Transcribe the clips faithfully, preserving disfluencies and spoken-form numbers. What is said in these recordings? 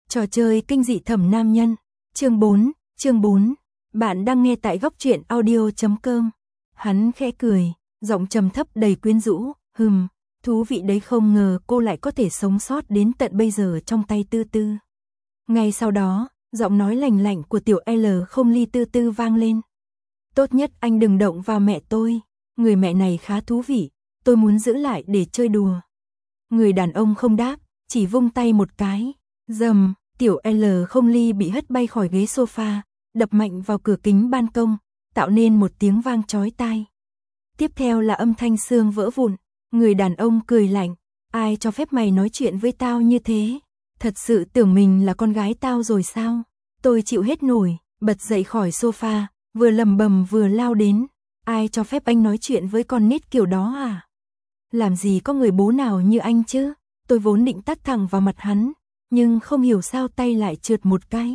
Trò chơi kinh dị thẩm nam nhân. Chương bốn, chương bốn. Bạn đang nghe tại góc truyện audio chấm com. Hắn khẽ cười, giọng trầm thấp đầy quyến rũ, hừm, thú vị đấy, không ngờ cô lại có thể sống sót đến tận bây giờ trong tay Tư Tư. Ngay sau đó, giọng nói lành lạnh của tiểu L không ly Tư Tư vang lên. Tốt nhất anh đừng động vào mẹ tôi, người mẹ này khá thú vị, tôi muốn giữ lại để chơi đùa. Người đàn ông không đáp, chỉ vung tay một cái. Dầm, tiểu L không ly bị hất bay khỏi ghế sofa, đập mạnh vào cửa kính ban công, tạo nên một tiếng vang chói tai. Tiếp theo là âm thanh xương vỡ vụn, người đàn ông cười lạnh, ai cho phép mày nói chuyện với tao như thế? Thật sự tưởng mình là con gái tao rồi sao? Tôi chịu hết nổi, bật dậy khỏi sofa, vừa lầm bầm vừa lao đến. Ai cho phép anh nói chuyện với con nít kiểu đó à? Làm gì có người bố nào như anh chứ? Tôi vốn định tát thẳng vào mặt hắn, nhưng không hiểu sao tay lại trượt một cái.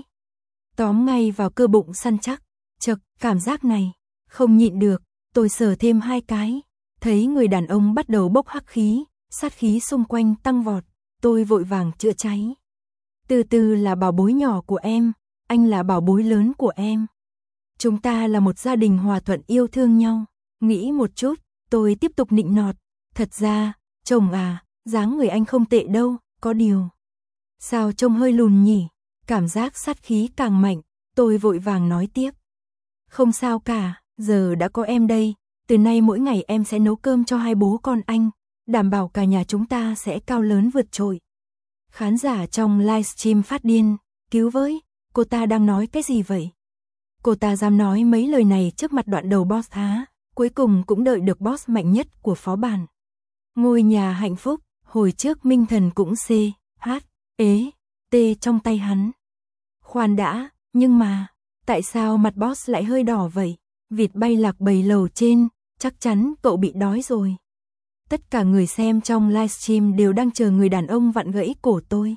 Tóm ngay vào cơ bụng săn chắc. Chậc, cảm giác này, không nhịn được, tôi sờ thêm hai cái. Thấy người đàn ông bắt đầu bốc hắc khí, sát khí xung quanh tăng vọt, tôi vội vàng chữa cháy. Tư Tư là bảo bối nhỏ của em, anh là bảo bối lớn của em. Chúng ta là một gia đình hòa thuận yêu thương nhau. Nghĩ một chút, tôi tiếp tục nịnh nọt. Thật ra, chồng à, dáng người anh không tệ đâu, có điều. Sao trông hơi lùn nhỉ? Cảm giác sát khí càng mạnh, tôi vội vàng nói tiếp. Không sao cả, giờ đã có em đây, từ nay mỗi ngày em sẽ nấu cơm cho hai bố con anh, đảm bảo cả nhà chúng ta sẽ cao lớn vượt trội. Khán giả trong livestream phát điên, cứu với, cô ta đang nói cái gì vậy? Cô ta dám nói mấy lời này trước mặt đoạn đầu boss há, cuối cùng cũng đợi được boss mạnh nhất của phó bản. Ngôi nhà hạnh phúc, hồi trước Minh Thần cũng C, H, ế, T trong tay hắn. Khoan đã, nhưng mà, tại sao mặt boss lại hơi đỏ vậy? Vịt bay lạc bầy lầu trên, chắc chắn cậu bị đói rồi. Tất cả người xem trong livestream đều đang chờ người đàn ông vặn gãy cổ tôi.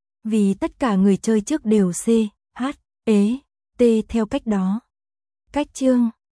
Vì tất cả người chơi trước đều C, H, ế, T theo cách đó. Cách chương